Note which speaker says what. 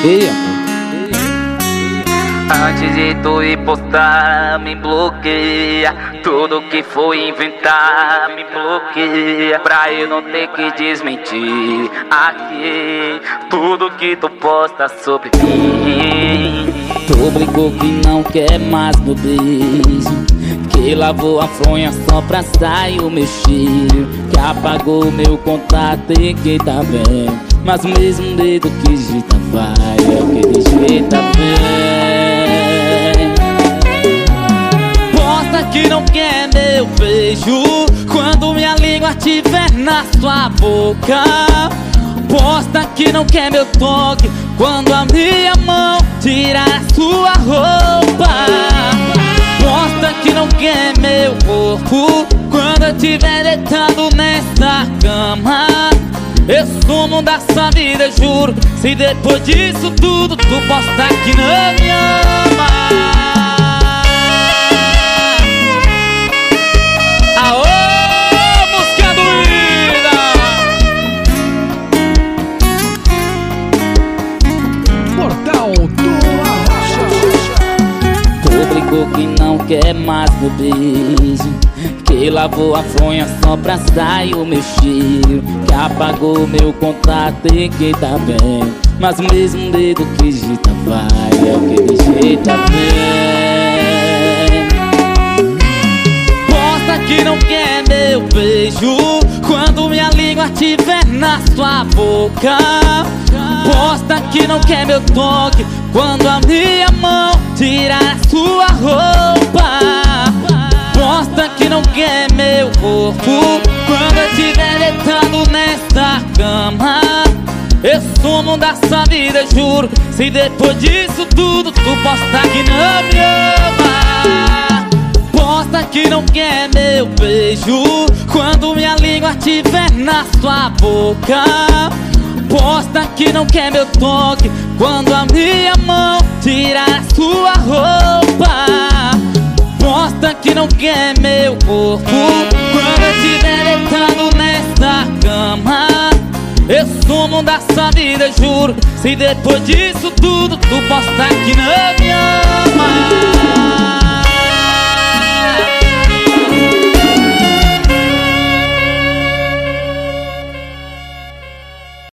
Speaker 1: Ei, amor.
Speaker 2: Antes de tu ir postar, me bloqueia. Tudo que foi inventar, me bloqueia. Pra eu não ter que desmentir aqui tudo que tu posta sobre mim.
Speaker 1: Tu brincou que não quer mais meu beijo, que lavou a fronha só pra sair o meu cheiro, que apagou meu contato e que tá bem, mas o mesmo dedo que digita vai é o que digita bem. Posta que não quer meu beijo quando minha língua estiver na sua boca. Posta que não quer meu toque quando a minha mão tirar a sua roupa. Posta que não quer meu corpo quando eu estiver deitado nessa cama. Eu sumo da sua vida, juro. Se depois disso tudo tu posta que não me ama. Aô, música doída.
Speaker 3: Portal do Arrocha.
Speaker 1: Tu brincou que não quer mais meu beijo, que lavou a fronha só pra sair o meu cheiro, que apagou meu contato e que tá bem, mas o mesmo dedo que digita vai é o que digita bem. Posta que não quer meu beijo quando minha língua estiver na sua boca. Posta que não quer meu toque quando a minha mão tirar a sua roupa. Posta que não quer meu corpo quando eu estiver deitado nessa cama. Eu sumo da sua vida, juro. Se depois disso tudo tu posta que não me ama. Posta que não quer meu beijo quando minha língua estiver na sua boca. Posta que não quer meu toque quando a minha mão tirar a sua roupa. Posta que não quer meu corpo quando eu estiver deitado nessa cama. Eu sumo da sua vida, juro. Se depois disso tudo tu posta que não